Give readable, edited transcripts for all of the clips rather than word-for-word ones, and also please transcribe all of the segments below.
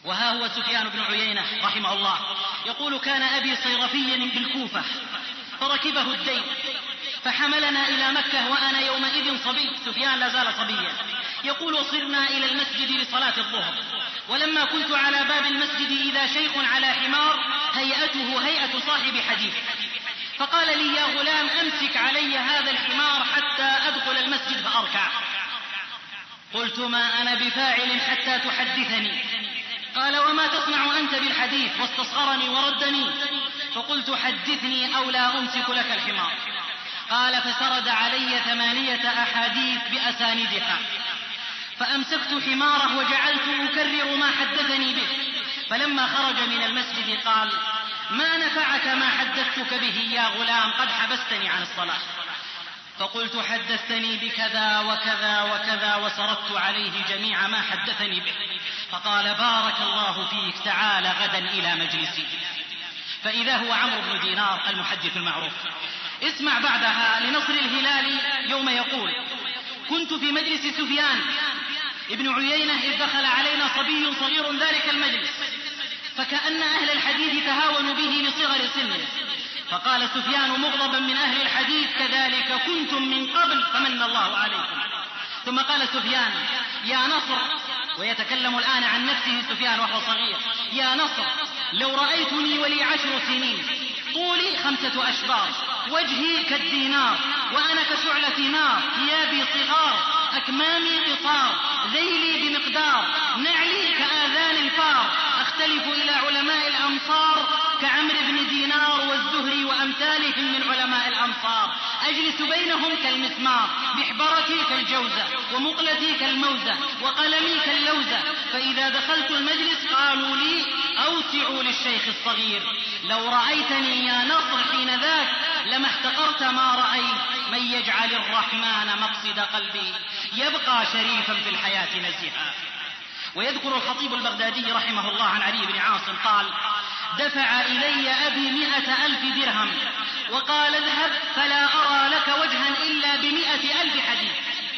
وها هو سفيان بن عيينة رحمه الله يقول: كان أبي صيرفيا بالكوفة فركبه الدين فحملنا إلى مكة وأنا يومئذ صبي. سفيان لا زال صبيا. يقول: وصرنا إلى المسجد لصلاة الظهر، ولما كنت على باب المسجد إذا شيخ على حمار هيئته هيئة صاحب حديث، فقال لي: يا غلام أمسك علي هذا الحمار حتى أدخل المسجد فأركع. قلت: ما أنا بفاعل حتى تحدثني. قال: وما تصنع أنت بالحديث؟ واستصغرني وردني. فقلت: حدثني أو لا أمسك لك الحمار. قال: فسرد علي 8 أحاديث بأساندها، فأمسكت حماره وجعلت أكرر ما حدثني به. فلما خرج من المسجد قال: ما نفعك ما حدثتك به يا غلام؟ قد حبستني عن الصلاة. فقلت: حدثتني بكذا وكذا وكذا، وسردت عليه جميع ما حدثني به. فقال: بارك الله فيك، تعال غدا إلى مجلسي. فإذا هو عمرو بن دينار المحدث المعروف. اسمع بعدها لنصر الهلالي يوم يقول: كنت في مجلس سفيان ابن عيينة إذ دخل علينا صبي صغير ذلك المجلس، فكأن أهل الحديث تهاونوا به لصغر سنه. فقال سفيان مغضبا من أهل الحديث: كذلك كنتم من قبل فمن الله عليكم. ثم قال سفيان: يا نصر، ويتكلم الآن عن نفسه سفيان وهو صغير: يا نصر، لو رأيتني ولي 10 سنين، طولي 5 أشبار، وجهي كالدينار، وأنا كشعلة نار، ثيابي صغار، أكمامي قصار، ذيلي بمقدار، نعلي كآذان الفار، أختلف إلى علماء الأمصار كعمرو بن دينار والزهري وأمثالهم من علماء الأمصار، أجلس بينهم كالمسمار، محبرتي كالجوزة، ومقلتي كالموزة، وقلمي كاللوزة. فإذا دخلت المجلس قالوا لي: أوسعوا للشيخ الصغير. لو رأيتني يا نصر حين ذاك لما احتقرت ما رأيت. من يجعل الرحمن مقصد قلبي يبقى شريفا في الحياة نزيها. ويذكر الخطيب البغدادي رحمه الله عن علي بن عاصم قال: دفع إلي أبي 100,000 درهم وقال: اذهب فلا أرى لك وجها إلا ب100,000 حديث.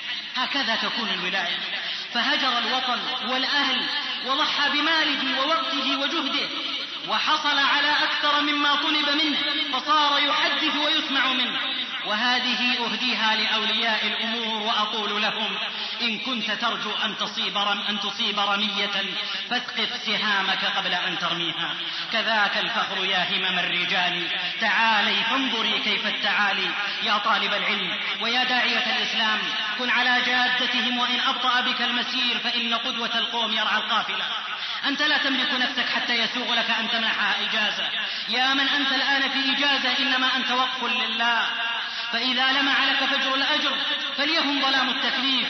هكذا تكون الولاية. فهجر الوطن والأهل وضحى بماله ووقته وجهده، وحصل على أكثر مما طلب منه، فصار يحدث ويسمع منه. وهذه أهديها لأولياء الأمور وأقول لهم: إن كنت ترجو أن تصيب رمية فاسقط سهامك قبل أن ترميها. كذاك الفخر يا همم الرجال، تعالي فانظري كيف التعالي. يا طالب العلم ويا داعية الإسلام، كن على جادتهم وإن أبطأ بك المسير، فإن قدوة القوم يرعى القافلة. أنت لا تملك نفسك حتى يسوغ لك أن تمنحها إجازة. يا من أنت الآن في إجازة، إنما أنت وقف لله. فإذا لمع لك فجر الأجر فليهم ظلام التكليف.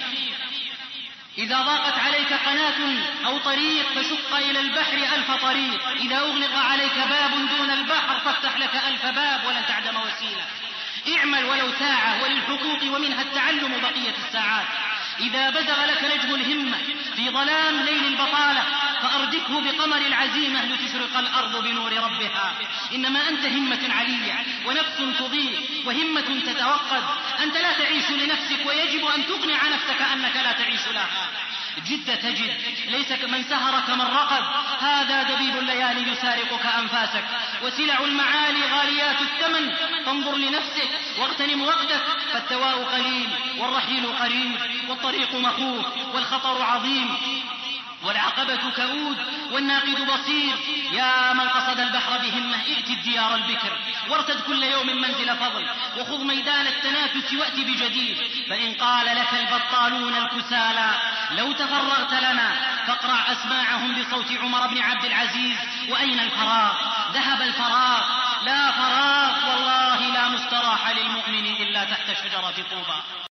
إذا ضاقت عليك قناة أو طريق فشق إلى البحر 1000 طريق. إذا أغلق عليك باب دون البحر فافتح لك 1000 باب ولن تعدم وسيلة. اعمل ولو ساعة، وللحقوق ومنها التعلم بقية الساعات. إذا بزغ لك نجم الهمة في ظلام ليل البطالة فأردكه بقمر العزيمة لتشرق الأرض بنور ربها. إنما أنت همة علية ونفس تضيء وهمة تتوقد. أنت لا تعيش لنفسك، ويجب أن تقنع نفسك أنك لا تعيش لها. جد تجد، ليس من سهر كمن رقد. هذا دبيب الليالي يسارقك أنفاسك. وسلع المعالي غاليات الثمن، فانظر لنفسك واغتنم وقتك، فالتواء قليل والرحيل قريب، والطريق مخوف والخطر عظيم، والعقبة كؤود والناقد بصير. يا من قصد البحر بهمة، ائت الديار البكر وارتد كل يوم منزل فضل، وخذ ميدان التنافس وأت بجديد. فإن قال لك البطالون الكسالى: لو تفرغت لنا، فاقرع أسماعهم بصوت عمر بن عبد العزيز: وأين الفراغ؟ ذهب الفراغ، لا فراغ والله لا مستراح للمؤمن إلا تحت شجرة طوبى.